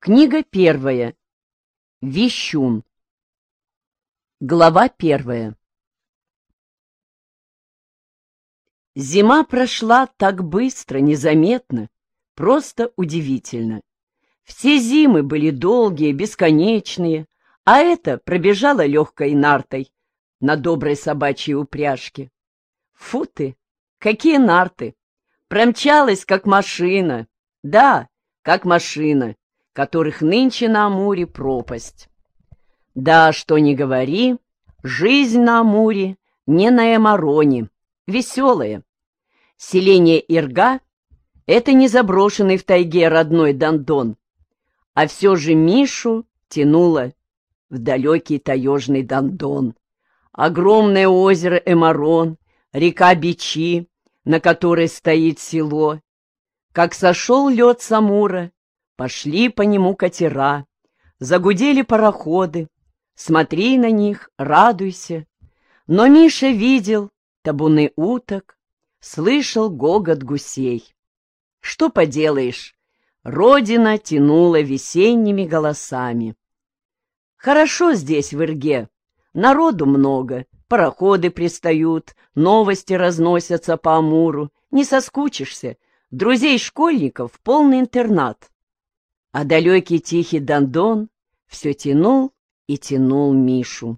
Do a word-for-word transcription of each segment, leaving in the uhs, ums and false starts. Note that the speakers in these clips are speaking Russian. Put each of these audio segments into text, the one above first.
Книга первая. Вещун. Глава первая. Зима прошла так быстро, незаметно, просто удивительно. Все зимы были долгие, бесконечные, а эта пробежала легкой нартой на доброй собачьей упряжке. Фу ты, какие нарты! Промчалась, как машина. Да, как машина, которых нынче на Амуре пропасть. Да, что ни говори, жизнь на Амуре не на Эмароне, веселая. Селение Ирга — это не заброшенный в тайге родной Дондон, а все же Мишу тянуло в далекий таежный Дондон. Огромное озеро Эмарон, река Бичи, на которой стоит село. Как сошел лед с Амура, пошли по нему катера, загудели пароходы. Смотри на них, радуйся. Но Миша видел табуны уток, слышал гогот гусей. Что поделаешь, родина тянула весенними голосами. Хорошо здесь, в Ирге, народу много, пароходы пристают, новости разносятся по Амуру, не соскучишься, друзей школьников полный интернат. А далекий тихий Дондон все тянул и тянул Мишу.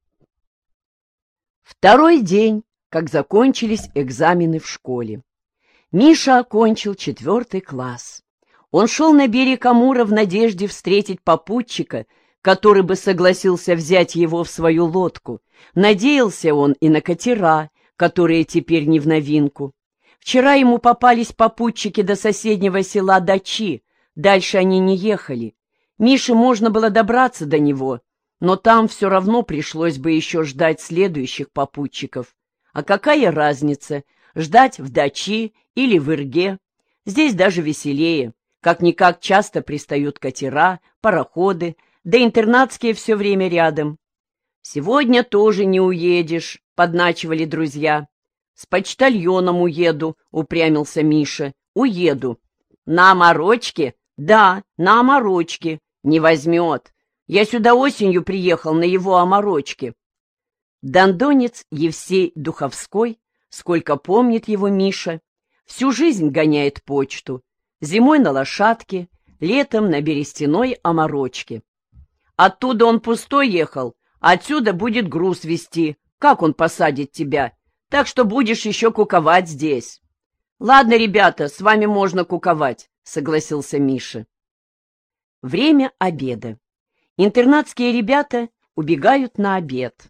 Второй день, как закончились экзамены в школе. Миша окончил четвертый класс. Он шел на берег Амура в надежде встретить попутчика, который бы согласился взять его в свою лодку. Надеялся он и на катера, которые теперь не в новинку. Вчера ему попались попутчики до соседнего села Дачи. Дальше они не ехали. Мише можно было добраться до него, но там все равно пришлось бы еще ждать следующих попутчиков. А какая разница, ждать в Дачи или в Ирге? Здесь даже веселее. Как-никак часто пристают катера, пароходы, да интернатские все время рядом. «Сегодня тоже не уедешь», — подначивали друзья. «С почтальоном уеду», — упрямился Миша. «Уеду». «На Оморочке?» «Да, на Оморочке. Не возьмет. Я сюда осенью приехал на его Оморочке». Дондонец Евсей Духовской, сколько помнит его Миша, всю жизнь гоняет почту. Зимой на лошадке, летом на берестяной Оморочке. Оттуда он пустой ехал, а отсюда будет груз везти. Как он посадит тебя? Так что будешь еще куковать здесь. Ладно, ребята, с вами можно куковать, согласился Миша. Время обеда. Интернатские ребята убегают на обед.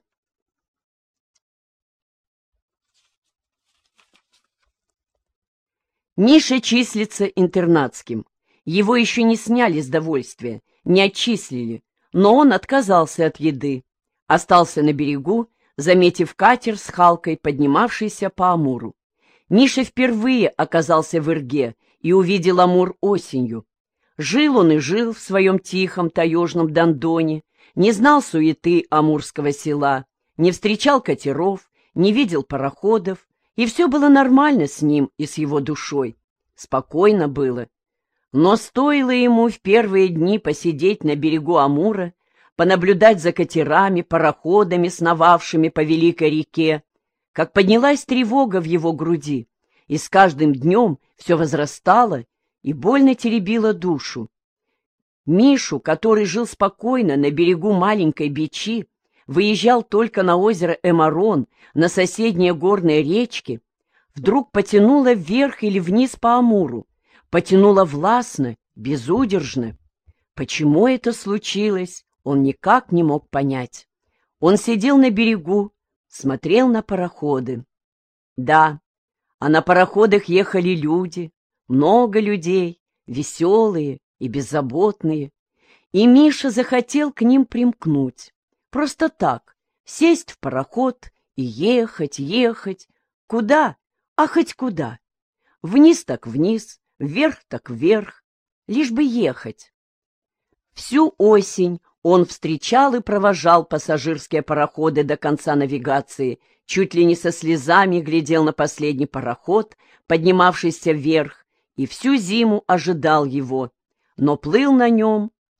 Миша числится интернатским. Его еще не сняли с довольствия, не отчислили, но он отказался от еды. Остался на берегу, заметив катер с Халкой, поднимавшийся по Амуру. Миша впервые оказался в Ирге и увидел Амур осенью. Жил он и жил в своем тихом таежном Дондоне, не знал суеты амурского села, не встречал катеров, не видел пароходов, и все было нормально с ним и с его душой. Спокойно было. Но стоило ему в первые дни посидеть на берегу Амура, понаблюдать за катерами, пароходами, сновавшими по великой реке, как поднялась тревога в его груди, и с каждым днем все возрастало и больно теребило душу. Мишу, который жил спокойно на берегу маленькой Бичи, выезжал только на озеро Эмарон, на соседние горные речки, вдруг потянуло вверх или вниз по Амуру, потянуло властно, безудержно. Почему это случилось, он никак не мог понять. Он сидел на берегу, смотрел на пароходы. Да, а на пароходах ехали люди, много людей, веселые и беззаботные. И Миша захотел к ним примкнуть. Просто так, сесть в пароход и ехать, ехать. Куда? А хоть куда. Вниз так вниз, вверх так вверх. Лишь бы ехать. Всю осень он встречал и провожал пассажирские пароходы до конца навигации, чуть ли не со слезами глядел на последний пароход, поднимавшийся вверх, и всю зиму ожидал его, но плыл на нем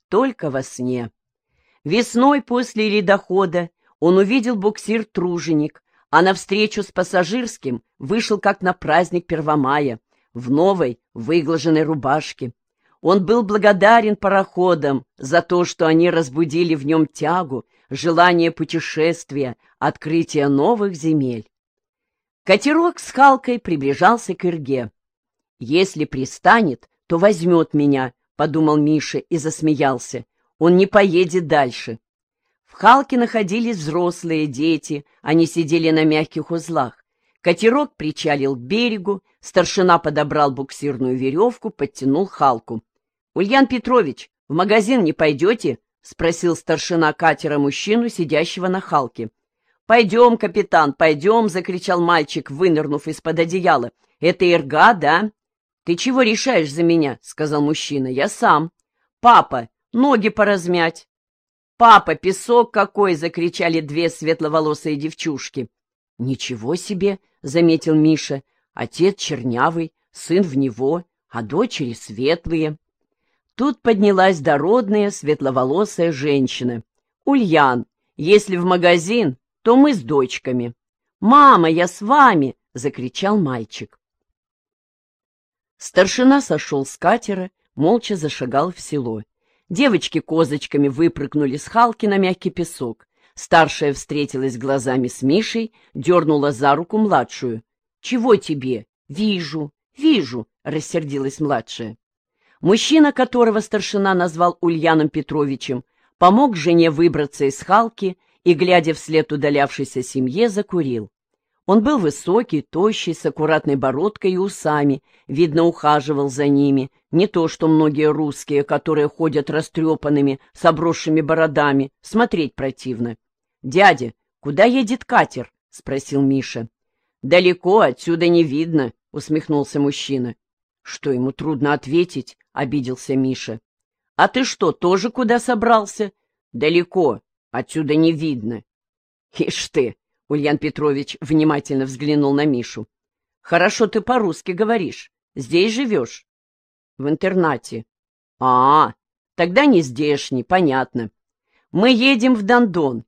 только во сне. Весной после ледохода он увидел буксир-труженик, а навстречу с пассажирским вышел как на праздник Первомая, в новой выглаженной рубашке. Он был благодарен пароходам за то, что они разбудили в нем тягу, желание путешествия, открытия новых земель. Катерок с Халкой приближался к Ирге. «Если пристанет, то возьмет меня», — подумал Миша и засмеялся. «Он не поедет дальше». В Халке находились взрослые дети, они сидели на мягких узлах. Катерок причалил к берегу, старшина подобрал буксирную веревку, подтянул Халку. «Ульян Петрович, в магазин не пойдете?» — спросил старшина катера мужчину, сидящего на Халке. «Пойдем, капитан, пойдем!» — закричал мальчик, вынырнув из-под одеяла. «Это Ирга, да?» «Ты чего решаешь за меня?» — сказал мужчина. «Я сам». «Папа, ноги поразмять!» «Папа, песок какой!» — закричали две светловолосые девчушки. «Ничего себе!» — заметил Миша. «Отец чернявый, сын в него, а дочери светлые». Тут поднялась дородная светловолосая женщина. «Ульян, если в магазин, то мы с дочками». «Мама, я с вами!» — закричал мальчик. Старшина сошел с катера, молча зашагал в село. Девочки козочками выпрыгнули с Халки на мягкий песок. Старшая встретилась глазами с Мишей, дернула за руку младшую. «Чего тебе?» «Вижу, вижу», — рассердилась младшая. Мужчина, которого старшина назвал Ульяном Петровичем, помог жене выбраться из Халки и, глядя вслед удалявшейся семье, закурил. Он был высокий, тощий, с аккуратной бородкой и усами, видно, ухаживал за ними, не то что многие русские, которые ходят растрепанными, с обросшими бородами, смотреть противно. «Дядя, куда едет катер?» — спросил Миша. «Далеко, отсюда не видно», — усмехнулся мужчина. «Что, ему трудно ответить?» — обиделся Миша. «А ты что, тоже куда собрался?» «Далеко, отсюда не видно». «Ишь ты!» — Ульян Петрович внимательно взглянул на Мишу. «Хорошо ты по-русски говоришь. Здесь живешь?» «В интернате». «А, тогда не здешний, понятно. Мы едем в Дондон».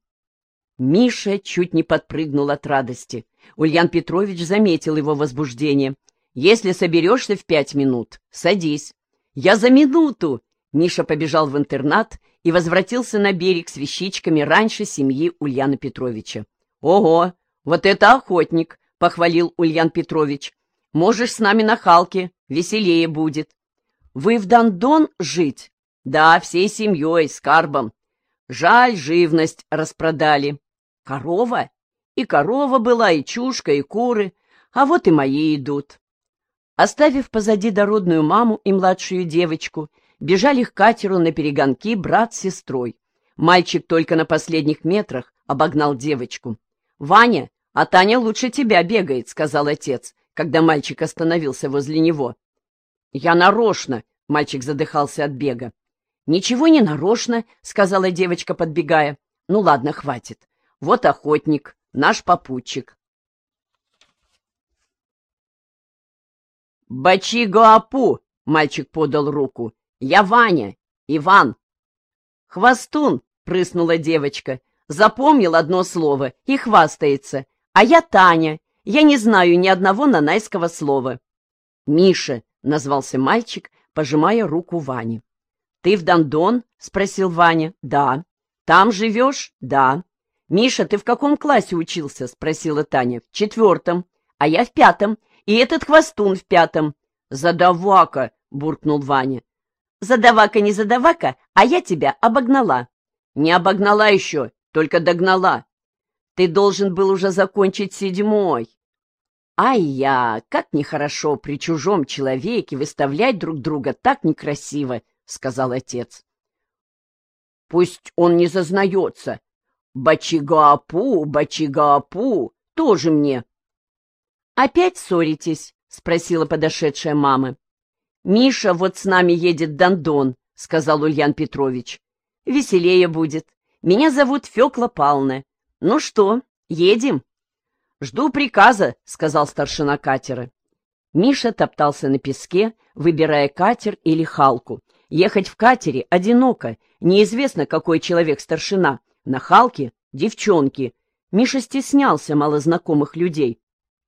Миша чуть не подпрыгнул от радости. Ульян Петрович заметил его возбуждение. «Если соберешься в пять минут, садись». «Я за минуту!» Миша побежал в интернат и возвратился на берег с вещичками раньше семьи Ульяна Петровича. «Ого, вот это охотник!» — похвалил Ульян Петрович. «Можешь с нами на Халке, веселее будет». «Вы в Дондон жить?» «Да, всей семьей, с карбом. Жаль, живность распродали». «Корова?» «И корова была, и чушка, и куры, а вот и мои идут». Оставив позади дородную маму и младшую девочку, бежали к катеру на перегонки брат с сестрой. Мальчик только на последних метрах обогнал девочку. «Ваня, а Таня лучше тебя бегает», — сказал отец, когда мальчик остановился возле него. «Я нарочно», — мальчик задыхался от бега. «Ничего не нарочно», — сказала девочка, подбегая. «Ну ладно, хватит. Вот охотник, наш попутчик». «Бачи-гуапу!» — мальчик подал руку. «Я Ваня, Иван». «Хвостун!» — прыснула девочка. «Запомнил одно слово и хвастается. А я Таня. Я не знаю ни одного нанайского слова». «Миша!» — назвался мальчик, пожимая руку Ване. «Ты в Дондон?» — спросил Ваня. «Да». «Там живешь?» «Да». «Миша, ты в каком классе учился?» — спросила Таня. «В четвертом». «А я в пятом. И этот хвостун в пятом». «Задавака!» — буркнул Ваня. «Задавака не задавака, а я тебя обогнала». «Не обогнала еще, только догнала. Ты должен был уже закончить седьмой». «Ай-я, как нехорошо при чужом человеке выставлять друг друга так некрасиво», — сказал отец. «Пусть он не зазнается. Бачигаапу, бачигаапу, тоже мне». «Опять ссоритесь?» — спросила подошедшая мама. «Миша вот с нами едет Дондон», — сказал Ульян Петрович. «Веселее будет. Меня зовут Фёкла Павловна. Ну что, едем?» «Жду приказа», — сказал старшина катера. Миша топтался на песке, выбирая катер или Халку. Ехать в катере одиноко, неизвестно, какой человек старшина. На Халке — девчонки. Миша стеснялся малознакомых людей.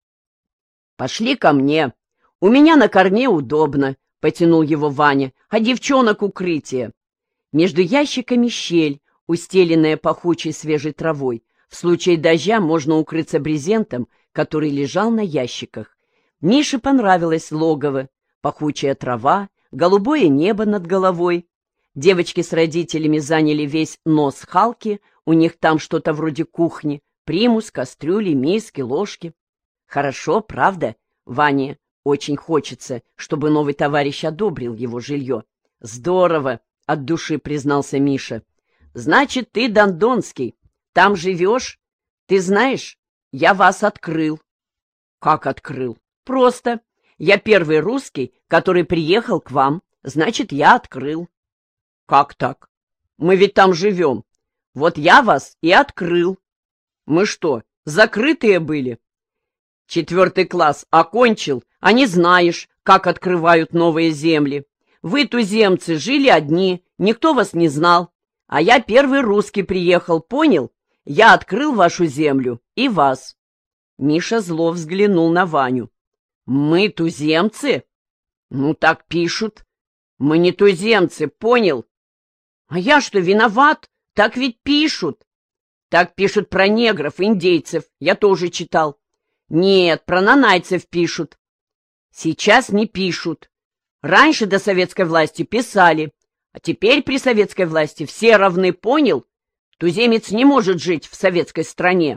«Пошли ко мне. У меня на корме удобно», — потянул его Ваня, — «а девчонок укрытие». Между ящиками щель, устеленная пахучей свежей травой. В случае дождя можно укрыться брезентом, который лежал на ящиках. Мише понравилось логово, пахучая трава, голубое небо над головой. Девочки с родителями заняли весь нос Халки, у них там что-то вроде кухни, примус, кастрюли, миски, ложки. Хорошо, правда? Ване очень хочется, чтобы новый товарищ одобрил его жилье. Здорово, от души признался Миша. Значит, ты Дондонский, там живешь? Ты знаешь, я вас открыл. Как открыл? Просто. Я первый русский, который приехал к вам, значит, я открыл. Как так? Мы ведь там живем. Вот я вас и открыл. Мы что, закрытые были? Четвертый класс окончил, а не знаешь, как открывают новые земли. Вы, туземцы, жили одни, никто вас не знал. А я первый русский приехал, понял? Я открыл вашу землю и вас. Миша зло взглянул на Ваню. Мы туземцы? Ну, так пишут. Мы не туземцы, понял? А я что, виноват? Так ведь пишут. Так пишут про негров, индейцев, я тоже читал. Нет, про нанайцев пишут. Сейчас не пишут. Раньше до советской власти писали, а теперь при советской власти все равны, понял? Туземец не может жить в советской стране.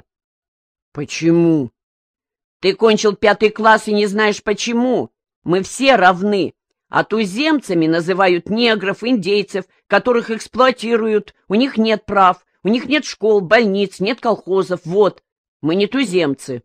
Почему? Ты кончил пятый класс и не знаешь почему. Мы все равны, а туземцами называют негров, индейцев, которых эксплуатируют. У них нет прав, у них нет школ, больниц, нет колхозов. Вот, мы не туземцы.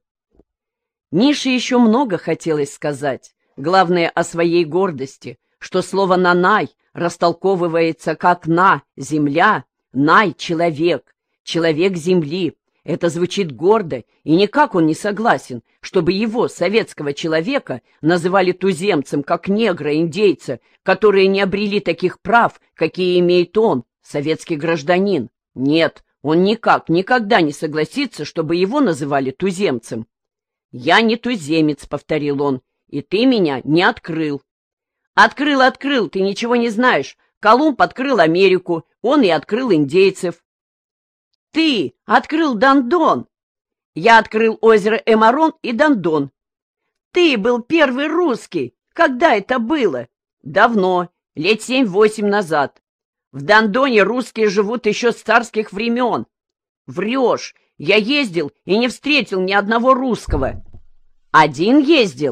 Мише еще много хотелось сказать. Главное о своей гордости, что слово «нанай» растолковывается как «на» — земля, «най» — человек, человек земли. Это звучит гордо, и никак он не согласен, чтобы его, советского человека, называли туземцем, как негра, индейца, которые не обрели таких прав, какие имеет он, советский гражданин. Нет, он никак, никогда не согласится, чтобы его называли туземцем. «Я не туземец», — повторил он, — «и ты меня не открыл». «Открыл, открыл, ты ничего не знаешь. Колумб открыл Америку, он и открыл индейцев». «Ты открыл Дондон». «Я открыл озеро Эмарон и Дондон». «Ты был первый русский. Когда это было?» «Давно, лет семь-восемь назад. В Дондоне русские живут еще с царских времен». «Врешь. Я ездил и не встретил ни одного русского». «Один ездил?»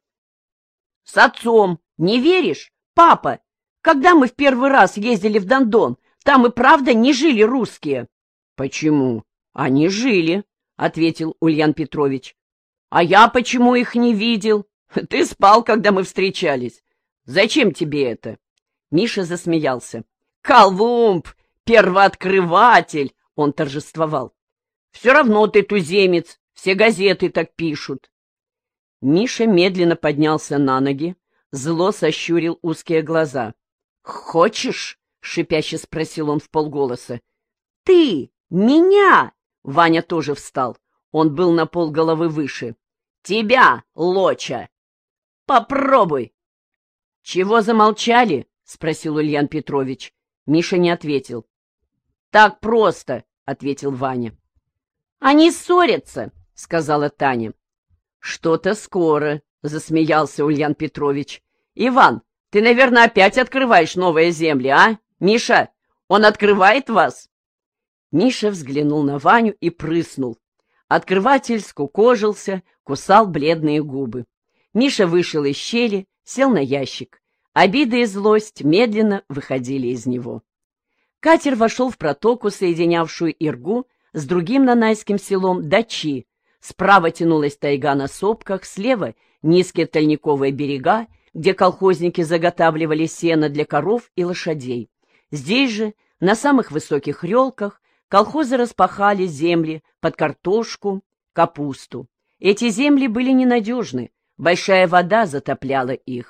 «С отцом. Не веришь? Папа, когда мы в первый раз ездили в Дондон, там и правда не жили русские». «Почему? Они жили», — ответил Ульян Петрович. «А я почему их не видел? Ты спал, когда мы встречались. Зачем тебе это?» Миша засмеялся. «Колумб, первооткрыватель!» — он торжествовал. «Все равно ты туземец, все газеты так пишут». Миша медленно поднялся на ноги, зло сощурил узкие глаза. «Хочешь?» — шипяще спросил он вполголоса. «Ты! Меня!» — Ваня тоже встал. Он был на полголовы выше. «Тебя, лоча! Попробуй!» «Чего замолчали?» — спросил Ульян Петрович. Миша не ответил. «Так просто!» — ответил Ваня. «Они ссорятся!» — сказала Таня. «Что-то скоро!» — засмеялся Ульян Петрович. «Иван, ты, наверное, опять открываешь новые земли, а? Миша, он открывает вас?» Миша взглянул на Ваню и прыснул. Открыватель скукожился, кусал бледные губы. Миша вышел из щели, сел на ящик. Обида и злость медленно выходили из него. Катер вошел в протоку, соединявшую Иргу с другим нанайским селом Дачи. Справа тянулась тайга на сопках, слева низкие тальниковые берега, где колхозники заготавливали сено для коров и лошадей. Здесь же, на самых высоких релках, колхозы распахали земли под картошку, капусту. Эти земли были ненадежны, большая вода затопляла их.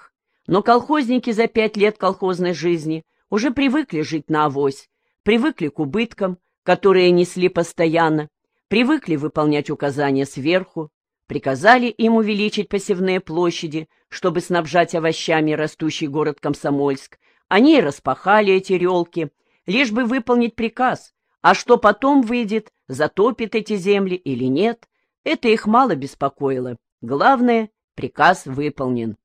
Но колхозники за пять лет колхозной жизни уже привыкли жить на авось, привыкли к убыткам, которые несли постоянно, привыкли выполнять указания сверху, приказали им увеличить посевные площади, чтобы снабжать овощами растущий город Комсомольск. Они и распахали эти релки, лишь бы выполнить приказ, а что потом выйдет, затопит эти земли или нет, это их мало беспокоило. Главное, приказ выполнен.